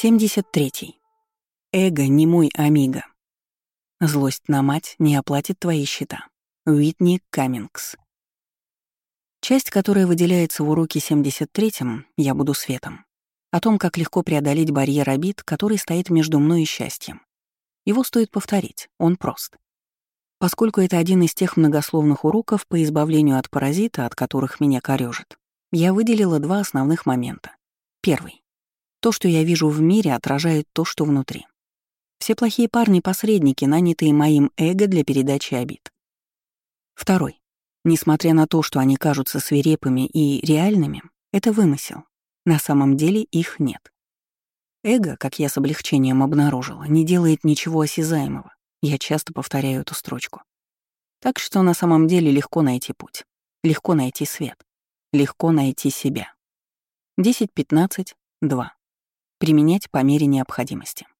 73. Эго не мой амиго. Злость на мать не оплатит твои счета. Уитни Каммингс. Часть, которая выделяется в уроке 73-м «Я буду светом», о том, как легко преодолеть барьер обид, который стоит между мной и счастьем. Его стоит повторить, он прост. Поскольку это один из тех многословных уроков по избавлению от паразита, от которых меня корёжит, я выделила два основных момента. Первый. То, что я вижу в мире, отражает то, что внутри. Все плохие парни — посредники, нанятые моим эго для передачи обид. Второй. Несмотря на то, что они кажутся свирепыми и реальными, это вымысел. На самом деле их нет. Эго, как я с облегчением обнаружила, не делает ничего осязаемого. Я часто повторяю эту строчку. Так что на самом деле легко найти путь. Легко найти свет. Легко найти себя. 10-15-2. Применять по мере необходимости.